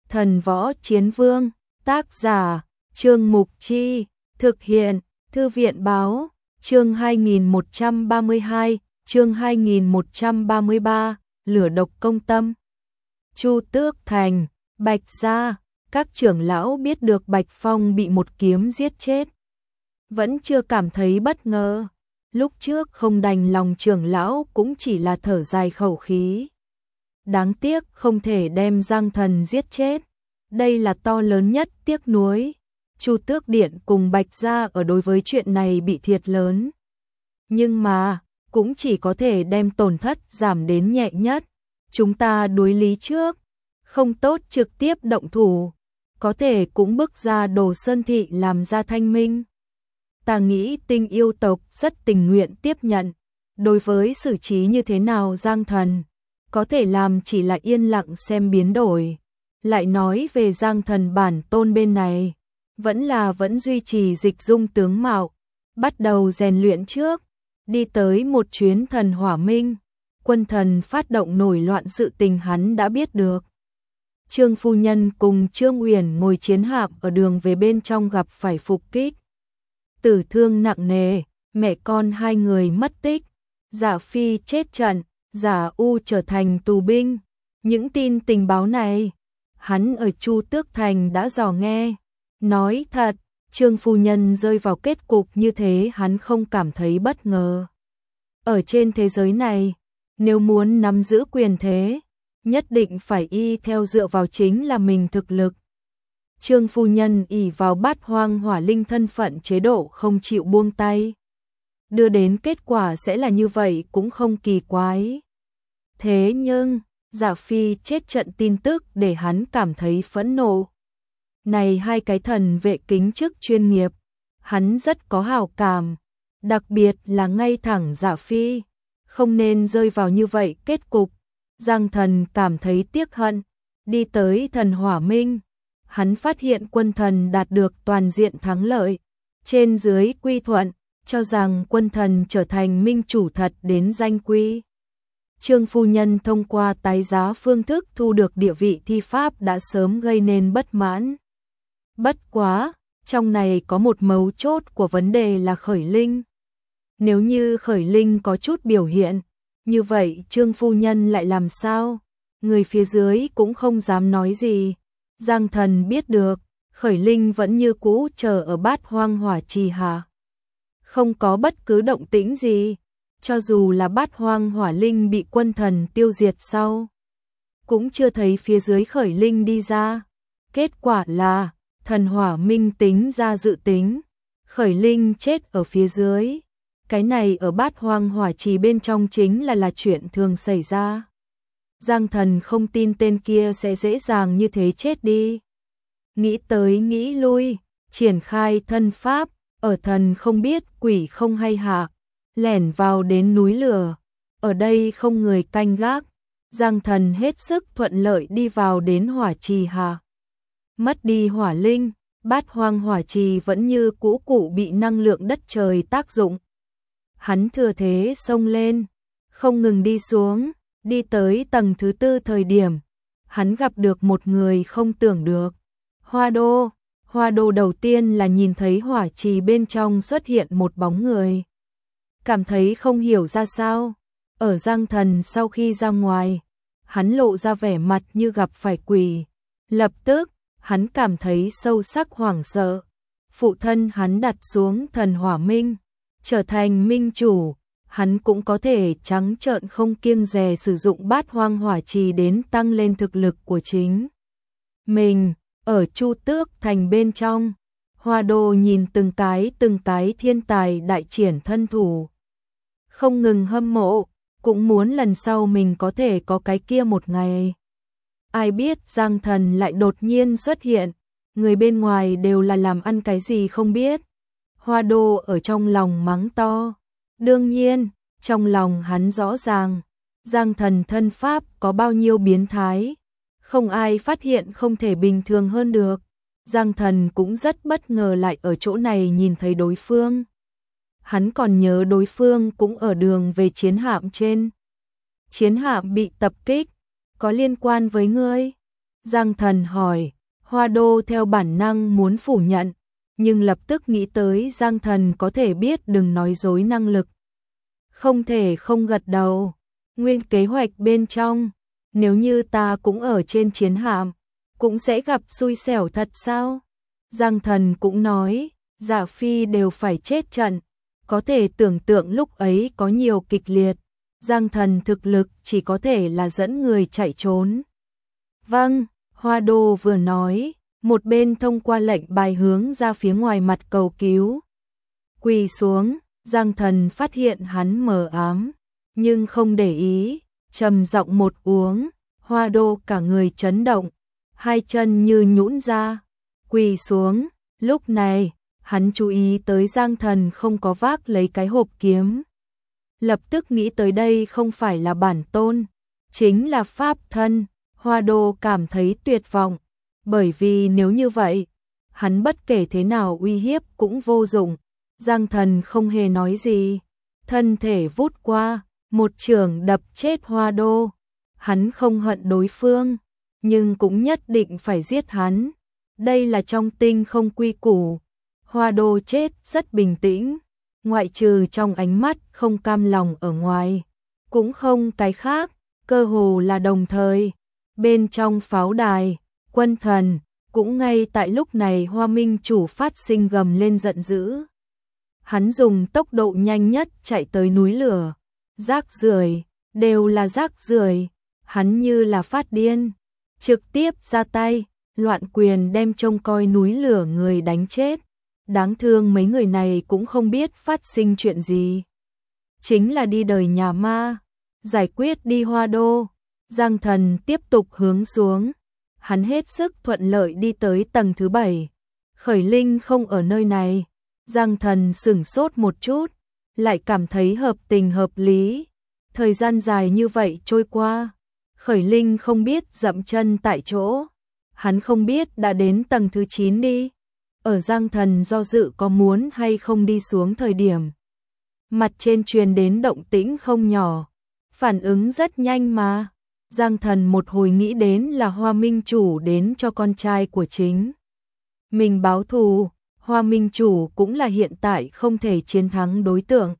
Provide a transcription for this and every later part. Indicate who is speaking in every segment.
Speaker 1: Thần Võ Chiến Vương, tác giả, Trương Mục Chi, thực hiện, Thư viện Báo, chương 2132, chương 2133, lửa độc công tâm. Chu Tước Thành, Bạch Gia, các trưởng lão biết được Bạch Phong bị một kiếm giết chết. Vẫn chưa cảm thấy bất ngờ, lúc trước không đành lòng trưởng lão cũng chỉ là thở dài khẩu khí. Đáng tiếc không thể đem Giang Thần giết chết, đây là to lớn nhất tiếc nuối. Chu Tước Điện cùng Bạch Gia ở đối với chuyện này bị thiệt lớn. Nhưng mà, cũng chỉ có thể đem tổn thất giảm đến nhẹ nhất. Chúng ta đối lý trước, không tốt trực tiếp động thủ, có thể cũng bức ra Đồ Sơn Thị làm ra thanh minh. Ta nghĩ Tinh yêu tộc rất tình nguyện tiếp nhận, đối với xử trí như thế nào Giang Thần, có thể làm chỉ là yên lặng xem biến đổi. Lại nói về Giang Thần bản tôn bên này, vẫn duy trì dịch dung tướng mạo, bắt đầu rèn luyện trước, đi tới một chuyến thần hỏa minh, quân thần phát động nổi loạn sự tình hắn đã biết được. Trương phu nhân cùng Trương Uyển ngồi chiến hạm ở đường về bên trong gặp phải phục kích. Tử thương nặng nề, mẹ con hai người mất tích, Dạ Phi chết trận, Dạ U trở thành tù binh. Những tin tình báo này, hắn ở Chu Tước Thành đã dò nghe. Nói thật, Trương phu nhân rơi vào kết cục như thế hắn không cảm thấy bất ngờ. Ở trên thế giới này, nếu muốn nắm giữ quyền thế, nhất định phải y theo dựa vào chính là mình thực lực. Trương phu nhân ỷ vào Bát Hoang Hỏa Linh thân phận chế độ không chịu buông tay. Đưa đến kết quả sẽ là như vậy cũng không kỳ quái. Thế nhưng, Dạ Phi chết trận tin tức để hắn cảm thấy phẫn nộ. Này hai cái thần vệ kính chức chuyên nghiệp, hắn rất có hảo cảm, đặc biệt là ngay thẳng Dạ Phi, không nên rơi vào như vậy kết cục. Giang Thần cảm thấy tiếc hận, đi tới thần hỏa minh, hắn phát hiện quân thần đạt được toàn diện thắng lợi, trên dưới quy thuận, cho rằng quân thần trở thành minh chủ thật đến danh quy. Trương phu nhân thông qua tái giá phương thức thu được địa vị thi pháp đã sớm gây nên bất mãn. Bất quá, trong này có một mấu chốt của vấn đề là Khởi Linh. Nếu như Khởi Linh có chút biểu hiện, như vậy Trương phu nhân lại làm sao? Người phía dưới cũng không dám nói gì. Giang Thần biết được, Khởi Linh vẫn như cũ chờ ở Bát Hoang Hỏa Trì hạ. Không có bất cứ động tĩnh gì, cho dù là Bát Hoang Hỏa Linh bị quân thần tiêu diệt sau, cũng chưa thấy phía dưới Khởi Linh đi ra. Kết quả là, thần hỏa minh tính ra dự tính, Khởi Linh chết ở phía dưới. Cái này ở Bát Hoang Hỏa Trì bên trong chính là chuyện thường xảy ra. Giang Thần không tin tên kia sẽ dễ dàng như thế chết đi. Nghĩ tới nghĩ lui, triển khai thân pháp, ở thần không biết quỷ không hay hạ, lẻn vào đến núi lửa. Ở đây không người canh gác, Giang Thần hết sức thuận lợi đi vào đến hỏa trì hạ. Mất đi hỏa linh, Bát Hoang Hỏa Trì vẫn như cũ cụ bị năng lượng đất trời tác dụng. Hắn thừa thế xông lên, không ngừng đi xuống, đi tới tầng thứ 4 thời điểm, hắn gặp được một người không tưởng được. Hoa Đô đầu tiên là nhìn thấy hỏa trì bên trong xuất hiện một bóng người. Cảm thấy không hiểu ra sao, ở Giang Thần sau khi ra ngoài, hắn lộ ra vẻ mặt như gặp phải quỷ. Lập tức, hắn cảm thấy sâu sắc hoảng sợ. Phụ thân hắn đặt xuống thần hỏa minh, trở thành minh chủ, hắn cũng có thể trắng trợn không kiêng dè sử dụng Bát Hoang Hỏa Trì đến tăng lên thực lực của chính mình. Ở Chu Tước Thành bên trong, Hoa Đô nhìn từng cái thiên tài đại triển thân thủ, không ngừng hâm mộ, cũng muốn lần sau mình có thể có cái kia một ngày. Ai biết Giang Thần lại đột nhiên xuất hiện, người bên ngoài đều là làm ăn cái gì không biết. Hoa Đô ở trong lòng mắng to. Đương nhiên, trong lòng hắn rõ ràng, Giang Thần thân pháp có bao nhiêu biến thái, không ai phát hiện không thể bình thường hơn được. Giang Thần cũng rất bất ngờ lại ở chỗ này nhìn thấy đối phương. Hắn còn nhớ đối phương cũng ở đường về chiến hạm trên. Chiến hạm bị tập kích, có liên quan với ngươi? Giang Thần hỏi, Hoa Đô theo bản năng muốn phủ nhận, nhưng lập tức nghĩ tới Giang Thần có thể biết đừng nói dối năng lực. Không thể không gật đầu, nguyên kế hoạch bên trong, nếu như ta cũng ở trên chiến hạm, cũng sẽ gặp xui xẻo thật sao? Giang Thần cũng nói, Dạ Phi đều phải chết trận, có thể tưởng tượng lúc ấy có nhiều kịch liệt, Giang Thần thực lực chỉ có thể là dẫn người chạy trốn. Vâng, Hoa Đô vừa nói, một bên thông qua lệnh bài hướng ra phía ngoài mặt cầu cứu. Quỳ xuống, Giang Thần phát hiện hắn mờ ám, nhưng không để ý, trầm giọng một uống, Hoa Đô cả người chấn động, hai chân như nhũn ra, quỳ xuống, lúc này, hắn chú ý tới Giang Thần không có vác lấy cái hộp kiếm. Lập tức nghĩ tới đây không phải là bản tôn, chính là pháp thân, Hoa Đô cảm thấy tuyệt vọng, bởi vì nếu như vậy, hắn bất kể thế nào uy hiếp cũng vô dụng. Giang Thần không hề nói gì, thân thể vút qua, một chưởng đập chết Hoa Đô. Hắn không hận đối phương, nhưng cũng nhất định phải giết hắn. Đây là trong tinh không quy củ. Hoa Đô chết rất bình tĩnh, ngoại trừ trong ánh mắt không cam lòng ở ngoài, cũng không cái khác, cơ hồ là đồng thời. Bên trong pháo đài, Quân Thần, cũng ngay tại lúc này Hoa Minh Chủ phát sinh gầm lên giận dữ. Hắn dùng tốc độ nhanh nhất chạy tới núi lửa. Rác rưởi, đều là rác rưởi. Hắn như là phát điên, trực tiếp ra tay, loạn quyền đem trông coi núi lửa người đánh chết. Đáng thương mấy người này cũng không biết phát sinh chuyện gì. Chính là đi đời nhà ma, giải quyết đi Hoa Đô. Giang Thần tiếp tục hướng xuống, hắn hết sức thuận lợi đi tới tầng thứ 7. Khởi Linh không ở nơi này. Giang Thần sửng sốt một chút, lại cảm thấy hợp tình hợp lý. Thời gian dài như vậy trôi qua, Khởi Linh không biết dậm chân tại chỗ. Hắn không biết đã đến tầng thứ 9 đi. Ở Giang Thần do dự có muốn hay không đi xuống thời điểm, mặt trên truyền đến động tĩnh không nhỏ, phản ứng rất nhanh mà. Giang Thần một hồi nghĩ đến là Hoa Minh Chủ đến cho con trai của chính mình báo thù. Hoa Minh Chủ cũng là hiện tại không thể chiến thắng đối tượng.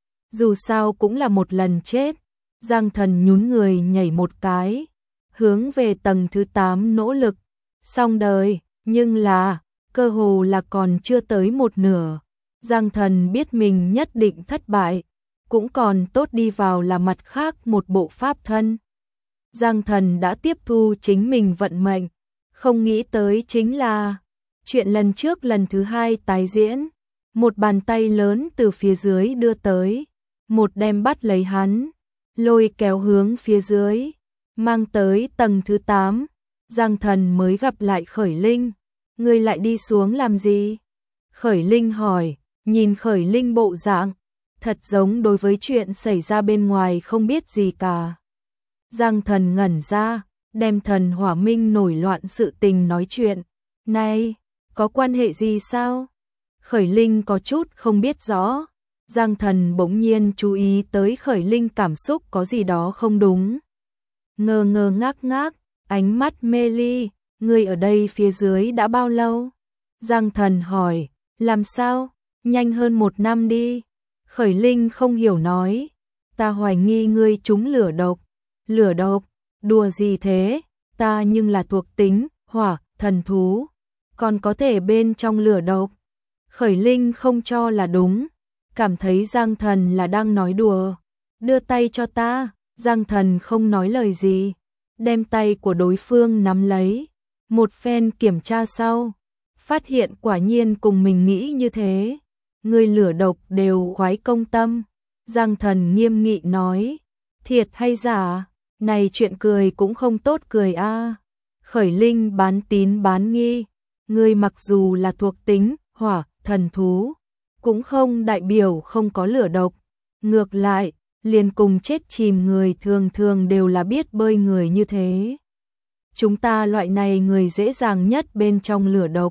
Speaker 1: Dù sao cũng là một lần chết. Giang Thần nhún người nhảy một cái, hướng về tầng thứ 8 nỗ lực. Xong đời, nhưng là, cơ hồ là còn chưa tới một nửa. Giang Thần biết mình nhất định thất bại, cũng còn tốt đi vào là mặt khác một bộ pháp thân. Giang Thần đã tiếp thu chính mình vận mệnh, không nghĩ tới chính là chuyện lần trước lần thứ 2 tái diễn. Một bàn tay lớn từ phía dưới đưa tới, một đem bắt lấy hắn, lôi kéo hướng phía dưới, mang tới tầng thứ 8. Giang Thần mới gặp lại Khởi Linh. Ngươi lại đi xuống làm gì? Khởi Linh hỏi, nhìn Khởi Linh bộ dạng, thật giống đối với chuyện xảy ra bên ngoài không biết gì cả. Giang Thần ngẩn ra, đem thần hỏa minh nổi loạn sự tình nói chuyện. Này, có quan hệ gì sao? Khởi Linh có chút không biết rõ. Giang Thần bỗng nhiên chú ý tới Khởi Linh cảm xúc có gì đó không đúng. Ngơ ngơ ngác ngác, ánh mắt mê ly. Ngươi ở đây phía dưới đã bao lâu? Giang Thần hỏi, làm sao? Nhanh hơn 1 năm đi. Khởi Linh không hiểu nói, ta hoài nghi ngươi trúng lửa độc. Lửa độc? Đùa gì thế? Ta nhưng là thuộc tính, hỏa, thần thú. Còn có thể bên trong lửa độc. Khởi Linh không cho là đúng, cảm thấy Giang Thần là đang nói đùa. Đưa tay cho ta. Giang Thần không nói lời gì, đem tay của đối phương nắm lấy. Một phen kiểm tra sau, phát hiện quả nhiên cùng mình nghĩ như thế. Người lửa độc đều khoái công tâm. Giang Thần nghiêm nghị nói, thiệt hay giả? Này chuyện cười cũng không tốt cười a. Khởi Linh bán tín bán nghi, ngươi mặc dù là thuộc tính hỏa, thần thú, cũng không đại biểu không có lửa độc. Ngược lại, liền cùng chết chìm người thường thường đều là biết bơi người như thế. Chúng ta loại này người dễ dàng nhất bên trong lửa độc.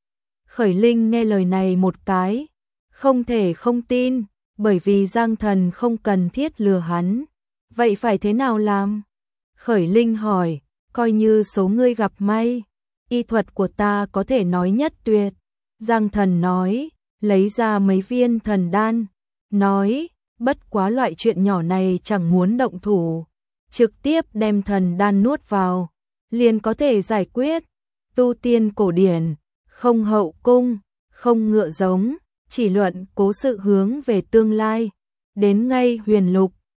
Speaker 1: Khởi Linh nghe lời này một cái, không thể không tin, bởi vì Giang Thần không cần thiết lừa hắn. Vậy phải thế nào làm? Khởi Linh hỏi, coi như số ngươi gặp may, y thuật của ta có thể nói nhất tuyệt. Giang Thần nói, lấy ra mấy viên thần đan, nói, bất quá loại chuyện nhỏ này chẳng muốn động thủ, trực tiếp đem thần đan nuốt vào, liền có thể giải quyết. Tu tiên cổ điển, không hậu cung, không ngựa giống, chỉ luận cố sự hướng về tương lai. Đến ngay huyền lục,